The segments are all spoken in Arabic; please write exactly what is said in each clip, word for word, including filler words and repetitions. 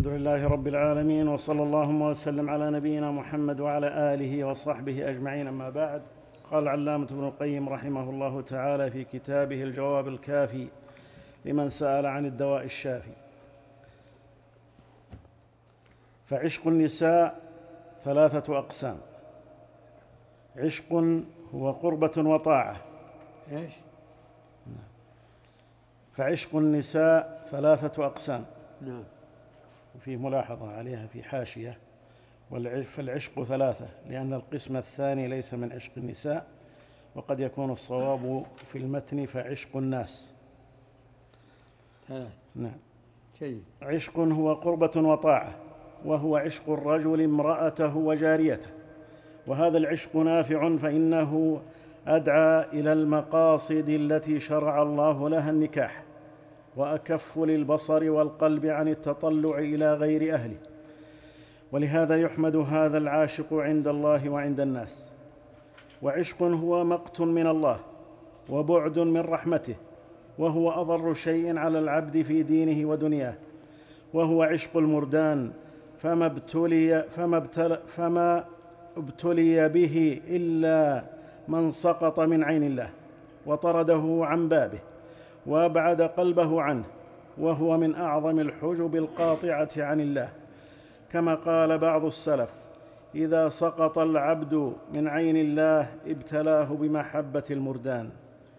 الحمد لله رب العالمين، وصلى اللهم وسلم على نبينا محمد وعلى آله وصحبه أجمعين، أما بعد. قال العلامة ابن القيم رحمه الله تعالى في كتابه الجواب الكافي لمن سأل عن الدواء الشافي: فعشق النساء ثلاثة أقسام. عشق هو قربة وطاعة. إيش؟ فعشق النساء ثلاثة أقسام. نعم. وفيه ملاحظة عليها في حاشية: فالعشق ثلاثة، لأن القسم الثاني ليس من عشق النساء، وقد يكون الصواب في المتن فعشق الناس. ثلاثة. نعم. شيء. عشق هو قربة وطاعة، وهو عشق الرجل امرأته وجاريته، وهذا العشق نافع، فإنه أدعى إلى المقاصد التي شرع الله لها النكاح، وأكف للبصر والقلب عن التطلع إلى غير أهله، ولهذا يحمد هذا العاشق عند الله وعند الناس. وعشق هو مقت من الله وبعد من رحمته، وهو أضر شيء على العبد في دينه ودنياه، وهو عشق المردان، فما ابتلي, فما ابتلي, فما ابتلي به إلا من سقط من عين الله وطرده عن بابه وأبعد قلبه عنه، وهو من أعظم الحجب القاطعة عن الله، كما قال بعض السلف: إذا سقط العبد من عين الله ابتلاه بمحبة المردان.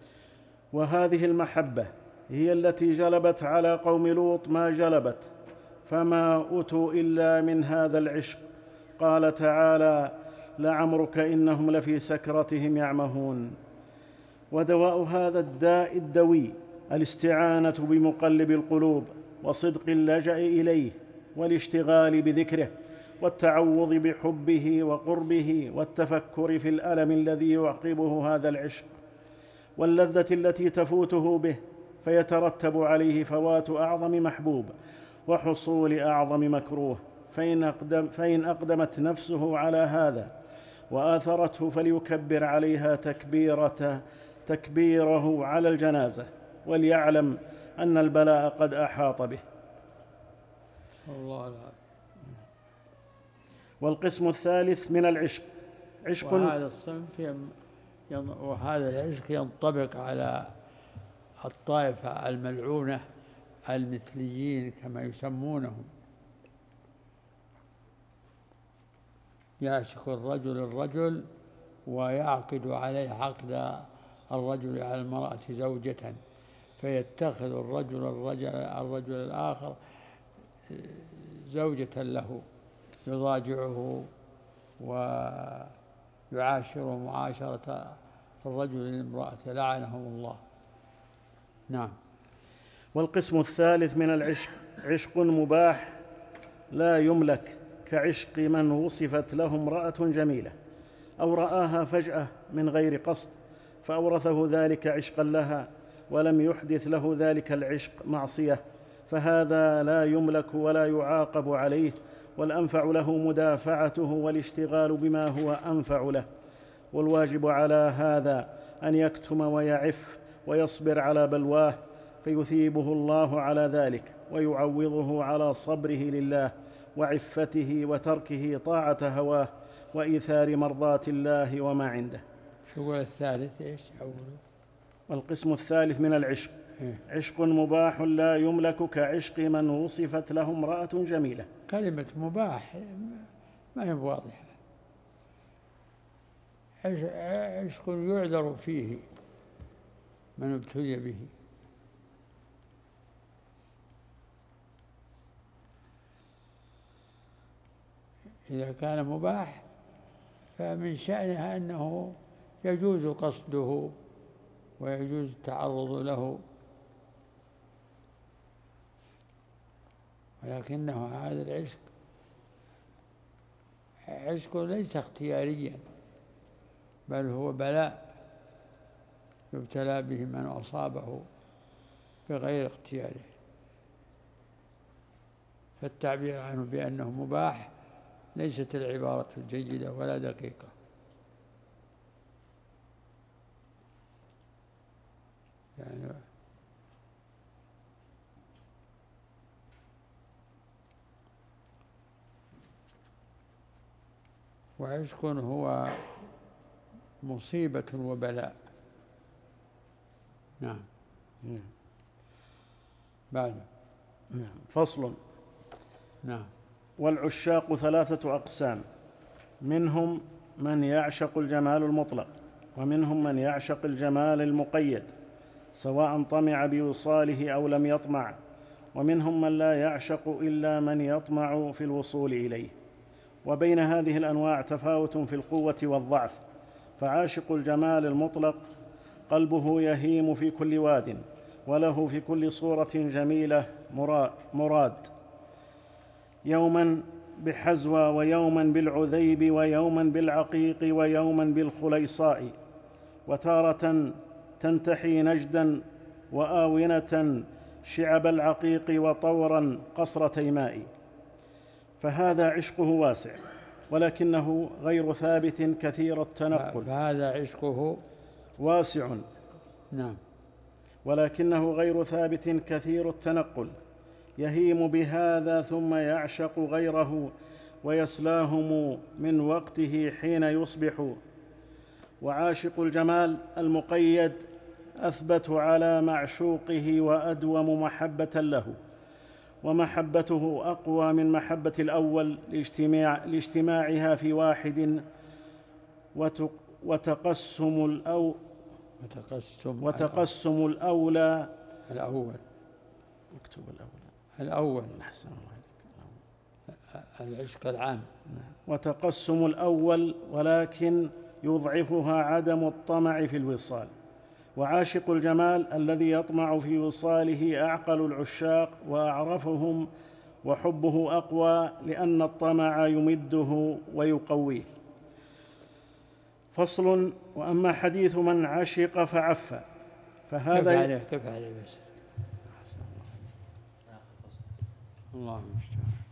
وهذه المحبة هي التي جلبت على قوم لوط ما جلبت، فما أتوا إلا من هذا العشق. قال تعالى: لعمرك إنهم لفي سكرتهم يعمهون. ودواء هذا الداء الدوي الاستعانة بمقلب القلوب، وصدق اللجأ إليه، والاشتغال بذكره، والتعوض بحبه وقربه، والتفكر في الألم الذي يعقبه هذا العشق، واللذة التي تفوته به، فيترتب عليه فوات أعظم محبوب وحصول أعظم مكروه. فإن, أقدم فإن أقدمت نفسه على هذا وآثرته فليكبر عليها تكبيرة تكبيره على الجنازة، وليعلم أن البلاء قد أحاط به. الله. والقسم الثالث من العشق عشق، وهذا الصنف وهذا العشق ينطبق على الطائفة الملعونة المثليين كما يسمونهم. يعشق الرجل الرجل ويعقد عليه عقد الرجل على المرأة زوجة، فيتخذ الرجل الرجل, الرجل الآخر زوجة له، يضاجعه ويعاشر معاشرة الرجل للامرأة، لعنهم الله. نعم. والقسم الثالث من العشق عشق مباح لا يملك، كعشق من وصفت له امرأة جميلة أو رآها فجأة من غير قصد فأورثه ذلك عشقا لها، ولم يحدث له ذلك العشق معصية، فهذا لا يملك ولا يعاقب عليه، والأنفع له مدافعته والاشتغال بما هو أنفع له. والواجب على هذا أن يكتم ويعف ويصبر على بلواه، فيثيبه الله على ذلك، ويعوضه على صبره لله وعفته وتركه طاعة هواه وإيثار مرضات الله وما عنده. شو الثالث إيش أوله؟ والقسم الثالث من العشق عشق مباح لا يملك، كعشق من وصفت له امرأة جميلة. كلمة مباح ما هي واضحة. عشق يعذر فيه من ابتلي به. إذا كان مباح فمن شأنها أنه يجوز قصده ويجوز التعرض له، ولكنه هذا العشق عشق ليس اختياريا، بل هو بلاء يبتلى به من أصابه بغير اختياره، فالتعبير عنه بأنه مباح ليست العبارة الجيدة ولا دقيقة. يعني وعشق هو مصيبة وبلاء. نعم. نعم. بعد. نعم. فصل. نعم. والعشاق ثلاثة أقسام، منهم من يعشق الجمال المطلق، ومنهم من يعشق الجمال المقيد سواء طمع بوصاله أو لم يطمع، ومنهم من لا يعشق إلا من يطمع في الوصول إليه. وبين هذه الأنواع تفاوت في القوة والضعف، فعاشق الجمال المطلق قلبه يهيم في كل واد، وله في كل صورة جميلة مراد، يوما بحزوى، ويوما بالعذيب، ويوما بالعقيق، ويوما بالخليصاء، وتارة تنتحي نجدا، وآونة شعب العقيق، وطورا قصر تيماء. فهذا عشقه واسع، ولكنه غير ثابت كثير التنقل. فهذا عشقه واسع. نعم. ولكنه غير ثابت كثير التنقل، يهيم بهذا ثم يعشق غيره، ويسلاهم من وقته حين يصبح. وعاشق الجمال المقيد أثبت على معشوقه وأدوم محبة له، ومحبته أقوى من محبة الأول لاجتماع لاجتماعها في واحد، وتقسم الأو وتقسم وتقسم الأولى الأول اكتب الأولى الأول أحسن الله عليك. العشق العام. وتقسم الأول، ولكن يضعفها عدم الطمع في الوصال. وعاشق الجمال الذي يطمع في وصاله أعقل العشاق وأعرفهم، وحبه أقوى لأن الطمع يمده ويقويه. فصل. وأما حديث من عشق فعفى فهذا كيف عليه كيف عليه بس الله المستعان.